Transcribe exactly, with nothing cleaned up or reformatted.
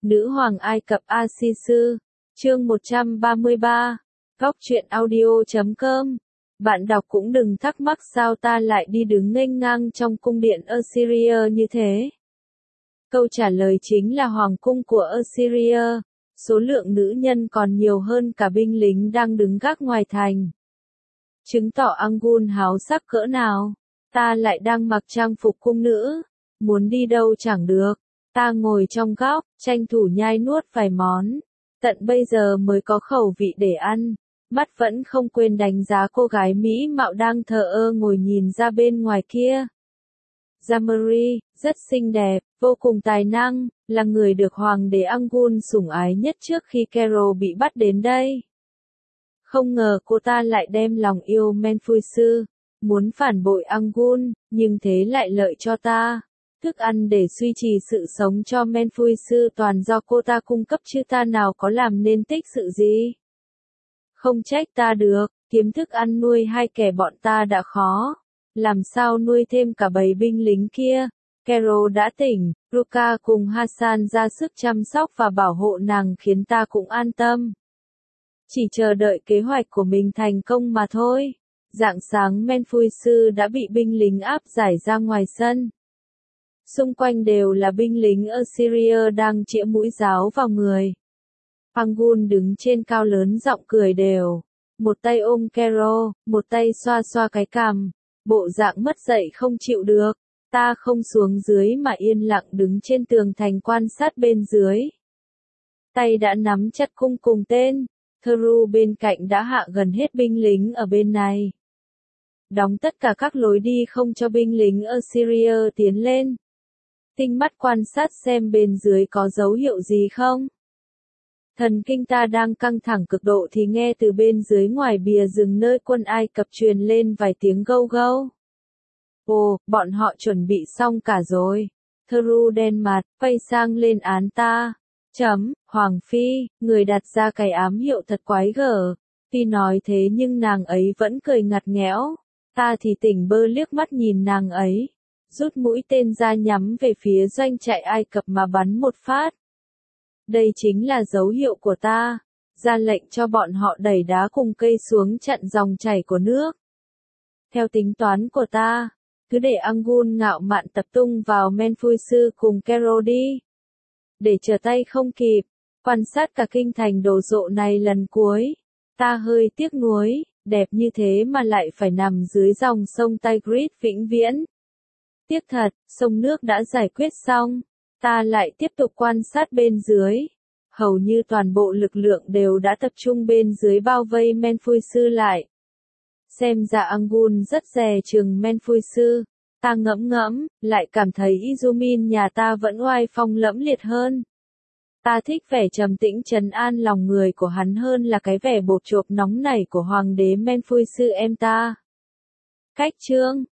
Nữ hoàng Ai Cập A-si-sư, chương một trăm ba mươi ba, góc truyện audio chấm com. Bạn đọc cũng đừng thắc mắc sao ta lại đi đứng nghênh ngang trong cung điện Assyria như thế. Câu trả lời chính là hoàng cung của Assyria, số lượng nữ nhân còn nhiều hơn cả binh lính đang đứng gác ngoài thành. Chứng tỏ Angul háo sắc cỡ nào, ta lại đang mặc trang phục cung nữ, muốn đi đâu chẳng được. Ta ngồi trong góc, tranh thủ nhai nuốt vài món, tận bây giờ mới có khẩu vị để ăn, mắt vẫn không quên đánh giá cô gái mỹ mạo đang thờ ơ ngồi nhìn ra bên ngoài kia. Jamari, rất xinh đẹp, vô cùng tài năng, là người được hoàng đế Angul sủng ái nhất trước khi Kero bị bắt đến đây. Không ngờ cô ta lại đem lòng yêu Menfuisu, muốn phản bội Angul, nhưng thế lại lợi cho ta. Thức ăn để duy trì sự sống cho Menfuisu toàn do cô ta cung cấp chứ ta nào có làm nên tích sự gì. Không trách ta được, kiếm thức ăn nuôi hai kẻ bọn ta đã khó, làm sao nuôi thêm cả bầy binh lính kia. Kero đã tỉnh, Ruka cùng Hassan ra sức chăm sóc và bảo hộ nàng khiến ta cũng an tâm. Chỉ chờ đợi kế hoạch của mình thành công mà thôi. Rạng sáng Menfuisu đã bị binh lính áp giải ra ngoài sân. Xung quanh đều là binh lính Assyria đang chĩa mũi giáo vào người. Angul đứng trên cao lớn giọng cười đều, một tay ôm Kero, một tay xoa xoa cái cằm, bộ dạng mất dạy không chịu được. Ta không xuống dưới mà yên lặng đứng trên tường thành quan sát bên dưới. Tay đã nắm chặt cung cùng tên, Thuru bên cạnh đã hạ gần hết binh lính ở bên này. Đóng tất cả các lối đi không cho binh lính Assyria tiến lên. Tinh mắt quan sát xem bên dưới có dấu hiệu gì không. Thần kinh ta đang căng thẳng cực độ thì nghe từ bên dưới ngoài bìa rừng nơi quân Ai Cập truyền lên vài tiếng gâu gâu. Ồ, bọn họ chuẩn bị xong cả rồi. Thuru đen mặt, quay sang lên án ta. Chấm, Hoàng Phi, người đặt ra cái ám hiệu thật quái gở. Tuy nói thế nhưng nàng ấy vẫn cười ngặt nghẽo. Ta thì tỉnh bơ liếc mắt nhìn nàng ấy. Rút mũi tên ra nhắm về phía doanh trại Ai Cập mà bắn một phát. Đây chính là dấu hiệu của ta. Ra lệnh cho bọn họ đẩy đá cùng cây xuống chặn dòng chảy của nước. Theo tính toán của ta, cứ để Angul ngạo mạn tập trung vào Menfuisu cùng Kero đi. Để trở tay không kịp, quan sát cả kinh thành đồ sộ này lần cuối. Ta hơi tiếc nuối, đẹp như thế mà lại phải nằm dưới dòng sông Tigris vĩnh viễn. Tiếc thật, sông nước đã giải quyết xong, ta lại tiếp tục quan sát bên dưới. Hầu như toàn bộ lực lượng đều đã tập trung bên dưới bao vây Menfuisu lại. Xem ra Angul rất dè chừng Menfuisu, ta ngẫm ngẫm, lại cảm thấy Izumin nhà ta vẫn oai phong lẫm liệt hơn. Ta thích vẻ trầm tĩnh trấn an lòng người của hắn hơn là cái vẻ bột chộp nóng nảy của hoàng đế Menfuisu em ta. Cách chương